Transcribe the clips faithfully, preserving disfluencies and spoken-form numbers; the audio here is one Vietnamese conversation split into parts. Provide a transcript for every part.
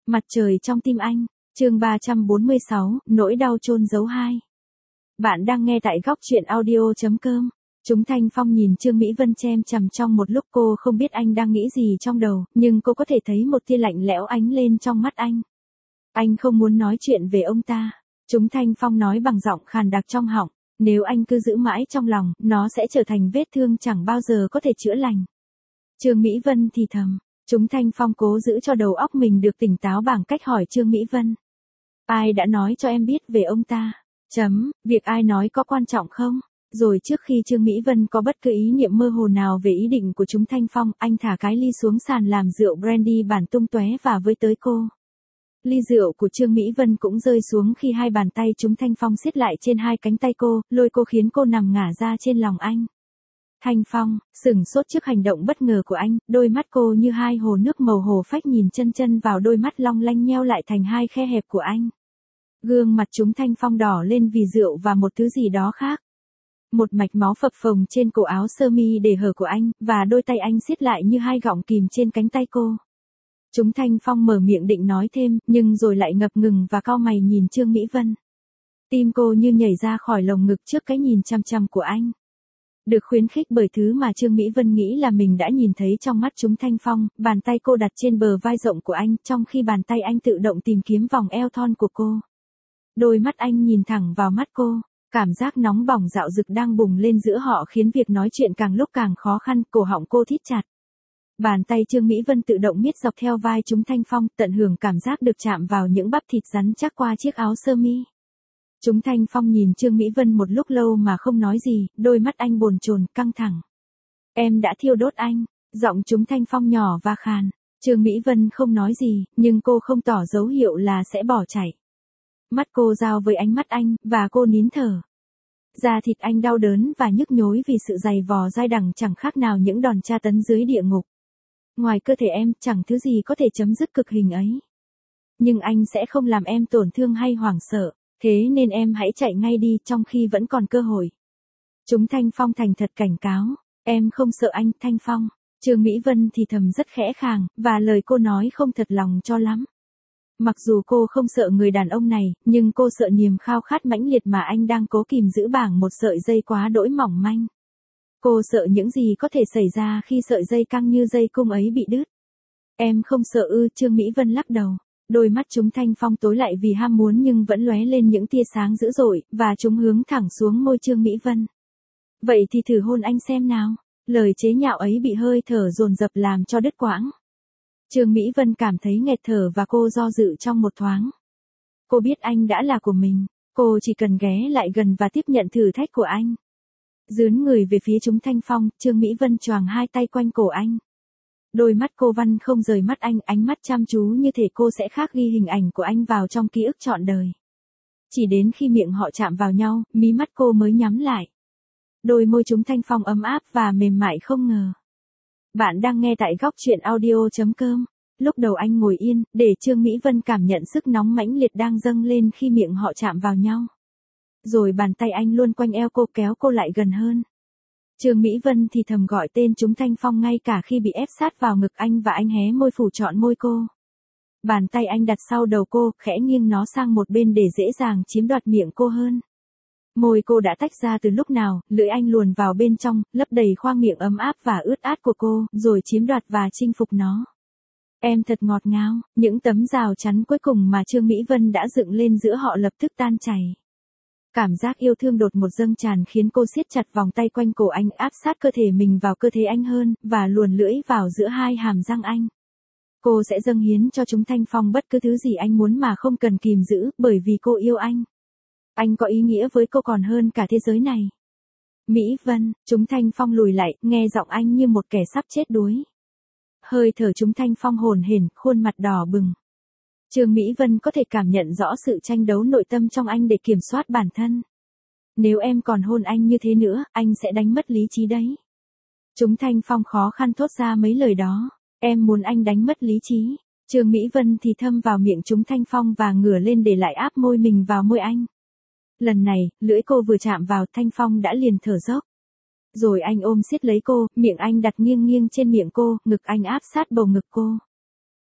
Mặt trời trong tim anh, chương ba trăm bốn mươi sáu, nỗi đau chôn giấu hai. Bạn đang nghe tại góc truyện audio chấm com. Chúng Thanh Phong nhìn Trương Mỹ Vân chem chằm trong một lúc, cô không biết anh đang nghĩ gì trong đầu, nhưng cô có thể thấy một tia lạnh lẽo ánh lên trong mắt anh. Anh không muốn nói chuyện về ông ta. Chúng Thanh Phong nói bằng giọng khàn đặc trong họng, nếu anh cứ giữ mãi trong lòng, nó sẽ trở thành vết thương chẳng bao giờ có thể chữa lành. Trương Mỹ Vân thì thầm. Chúng Thanh Phong cố giữ cho đầu óc mình được tỉnh táo bằng cách hỏi Trương Mỹ Vân. Ai đã nói cho em biết về ông ta? Chấm, việc ai nói có quan trọng không? Rồi trước khi Trương Mỹ Vân có bất cứ ý niệm mơ hồ nào về ý định của chúng Thanh Phong, anh thả cái ly xuống sàn làm rượu brandy bản tung tóe và với tới cô. Ly rượu của Trương Mỹ Vân cũng rơi xuống khi hai bàn tay chúng Thanh Phong siết lại trên hai cánh tay cô, lôi cô khiến cô nằm ngả ra trên lòng anh. Thanh Phong, sửng sốt trước hành động bất ngờ của anh, đôi mắt cô như hai hồ nước màu hồ phách nhìn chân chân vào đôi mắt long lanh nheo lại thành hai khe hẹp của anh. Gương mặt chúng Thanh Phong đỏ lên vì rượu và một thứ gì đó khác. Một mạch máu phập phồng trên cổ áo sơ mi để hở của anh, và đôi tay anh siết lại như hai gọng kìm trên cánh tay cô. Chúng Thanh Phong mở miệng định nói thêm, nhưng rồi lại ngập ngừng và cau mày nhìn Trương Mỹ Vân. Tim cô như nhảy ra khỏi lồng ngực trước cái nhìn chăm chăm của anh. Được khuyến khích bởi thứ mà Trương Mỹ Vân nghĩ là mình đã nhìn thấy trong mắt chúng Thanh Phong, bàn tay cô đặt trên bờ vai rộng của anh, trong khi bàn tay anh tự động tìm kiếm vòng eo thon của cô. Đôi mắt anh nhìn thẳng vào mắt cô, cảm giác nóng bỏng dạo dực đang bùng lên giữa họ khiến việc nói chuyện càng lúc càng khó khăn, cổ họng cô thít chặt. Bàn tay Trương Mỹ Vân tự động miết dọc theo vai chúng Thanh Phong, tận hưởng cảm giác được chạm vào những bắp thịt rắn chắc qua chiếc áo sơ mi. Chúng Thanh Phong nhìn Trương Mỹ Vân một lúc lâu mà không nói gì, đôi mắt anh bồn chồn, căng thẳng. Em đã thiêu đốt anh, giọng chúng Thanh Phong nhỏ và khàn. Trương Mỹ Vân không nói gì, nhưng cô không tỏ dấu hiệu là sẽ bỏ chạy. Mắt cô giao với ánh mắt anh, và cô nín thở. Da thịt anh đau đớn và nhức nhối vì sự dày vò dai dẳng chẳng khác nào những đòn tra tấn dưới địa ngục. Ngoài cơ thể em, chẳng thứ gì có thể chấm dứt cực hình ấy. Nhưng anh sẽ không làm em tổn thương hay hoảng sợ. Thế nên em hãy chạy ngay đi trong khi vẫn còn cơ hội. Chúng Thanh Phong thành thật cảnh cáo. Em không sợ anh, Thanh Phong. Trương Mỹ Vân thì thầm rất khẽ khàng, và lời cô nói không thật lòng cho lắm. Mặc dù cô không sợ người đàn ông này, nhưng cô sợ niềm khao khát mãnh liệt mà anh đang cố kìm giữ bằng một sợi dây quá đỗi mỏng manh. Cô sợ những gì có thể xảy ra khi sợi dây căng như dây cung ấy bị đứt. Em không sợ ư? Trương Mỹ Vân lắc đầu. Đôi mắt chúng Thanh Phong tối lại vì ham muốn nhưng vẫn lóe lên những tia sáng dữ dội, và chúng hướng thẳng xuống môi Trương Mỹ Vân. Vậy thì thử hôn anh xem nào. Lời chế nhạo ấy bị hơi thở dồn dập làm cho đứt quãng. Trương Mỹ Vân cảm thấy nghẹt thở và cô do dự trong một thoáng. Cô biết anh đã là của mình, cô chỉ cần ghé lại gần và tiếp nhận thử thách của anh. Dướn người về phía chúng Thanh Phong, Trương Mỹ Vân choàng hai tay quanh cổ anh. Đôi mắt cô Văn không rời mắt anh, ánh mắt chăm chú như thể cô sẽ khắc ghi hình ảnh của anh vào trong ký ức trọn đời. Chỉ đến khi miệng họ chạm vào nhau, mí mắt cô mới nhắm lại. Đôi môi chúng Thanh Phong ấm áp và mềm mại không ngờ. Bạn đang nghe tại góc truyện audio chấm com. Lúc đầu anh ngồi yên, để Trương Mỹ Vân cảm nhận sức nóng mãnh liệt đang dâng lên khi miệng họ chạm vào nhau. Rồi bàn tay anh luôn quanh eo cô kéo cô lại gần hơn. Trương Mỹ Vân thì thầm gọi tên chúng Thanh Phong ngay cả khi bị ép sát vào ngực anh và anh hé môi phủ trọn môi cô. Bàn tay anh đặt sau đầu cô, khẽ nghiêng nó sang một bên để dễ dàng chiếm đoạt miệng cô hơn. Môi cô đã tách ra từ lúc nào, lưỡi anh luồn vào bên trong, lấp đầy khoang miệng ấm áp và ướt át của cô, rồi chiếm đoạt và chinh phục nó. Em thật ngọt ngào, những tấm rào chắn cuối cùng mà Trương Mỹ Vân đã dựng lên giữa họ lập tức tan chảy. Cảm giác yêu thương đột ngột dâng tràn khiến cô siết chặt vòng tay quanh cổ anh, áp sát cơ thể mình vào cơ thể anh hơn, và luồn lưỡi vào giữa hai hàm răng anh. Cô sẽ dâng hiến cho chúng Thanh Phong bất cứ thứ gì anh muốn mà không cần kìm giữ, bởi vì cô yêu anh. Anh có ý nghĩa với cô còn hơn cả thế giới này. Mỹ Vân, chúng Thanh Phong lùi lại, nghe giọng anh như một kẻ sắp chết đuối. Hơi thở chúng Thanh Phong hổn hển, khuôn mặt đỏ bừng. Trương Mỹ Vân có thể cảm nhận rõ sự tranh đấu nội tâm trong anh để kiểm soát bản thân. Nếu em còn hôn anh như thế nữa, anh sẽ đánh mất lý trí đấy. Chúng Thanh Phong khó khăn thốt ra mấy lời đó. Em muốn anh đánh mất lý trí. Trương Mỹ Vân thì thâm vào miệng chúng Thanh Phong và ngửa lên để lại áp môi mình vào môi anh. Lần này, lưỡi cô vừa chạm vào, Thanh Phong đã liền thở dốc. Rồi anh ôm siết lấy cô, miệng anh đặt nghiêng nghiêng trên miệng cô, ngực anh áp sát bầu ngực cô.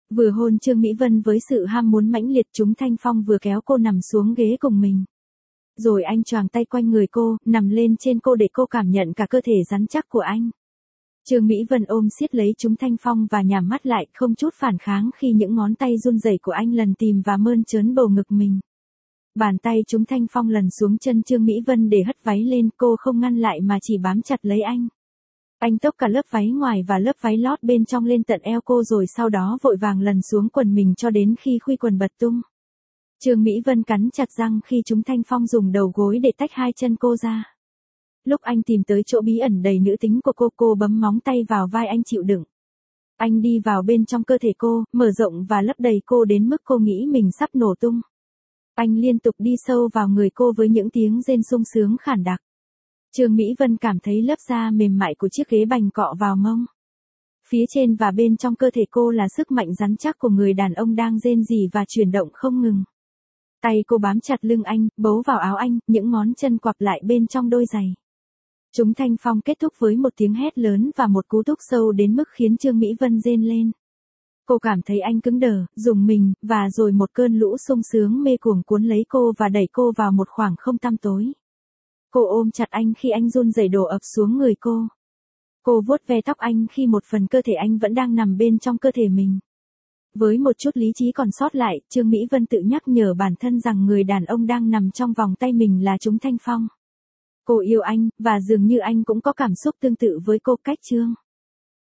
Vừa hôn Trương Mỹ Vân với sự ham muốn mãnh liệt, Trúng Thanh Phong vừa kéo cô nằm xuống ghế cùng mình. Rồi anh choàng tay quanh người cô, nằm lên trên cô để cô cảm nhận cả cơ thể rắn chắc của anh. Trương Mỹ Vân ôm siết lấy Trúng Thanh Phong và nhắm mắt lại, không chút phản kháng khi những ngón tay run rẩy của anh lần tìm và mơn trớn bầu ngực mình. Bàn tay Trúng Thanh Phong lần xuống chân Trương Mỹ Vân để hất váy lên, cô không ngăn lại mà chỉ bám chặt lấy anh. Anh tốc cả lớp váy ngoài và lớp váy lót bên trong lên tận eo cô, rồi sau đó vội vàng lần xuống quần mình cho đến khi khuy quần bật tung. Trương Mỹ Vân cắn chặt răng khi Trúng Thanh Phong dùng đầu gối để tách hai chân cô ra. Lúc anh tìm tới chỗ bí ẩn đầy nữ tính của cô, cô bấm móng tay vào vai anh chịu đựng. Anh đi vào bên trong cơ thể cô, mở rộng và lấp đầy cô đến mức cô nghĩ mình sắp nổ tung. Anh liên tục đi sâu vào người cô với những tiếng rên sung sướng khản đặc. Trương Mỹ Vân cảm thấy lớp da mềm mại của chiếc ghế bành cọ vào mông. Phía trên và bên trong cơ thể cô là sức mạnh rắn chắc của người đàn ông đang rên rỉ và chuyển động không ngừng. Tay cô bám chặt lưng anh, bấu vào áo anh, những ngón chân quặp lại bên trong đôi giày. Trúng Thanh Phong kết thúc với một tiếng hét lớn và một cú thúc sâu đến mức khiến Trương Mỹ Vân rên lên. Cô cảm thấy anh cứng đờ, rùng mình, và rồi một cơn lũ sung sướng mê cuồng cuốn lấy cô và đẩy cô vào một khoảng không tăm tối. Cô ôm chặt anh khi anh run rẩy đổ ập xuống người cô. Cô vuốt ve tóc anh khi một phần cơ thể anh vẫn đang nằm bên trong cơ thể mình. Với một chút lý trí còn sót lại, Trương Mỹ Vân tự nhắc nhở bản thân rằng người đàn ông đang nằm trong vòng tay mình là Trúng Thanh Phong. Cô yêu anh, và dường như anh cũng có cảm xúc tương tự với cô. Cách chương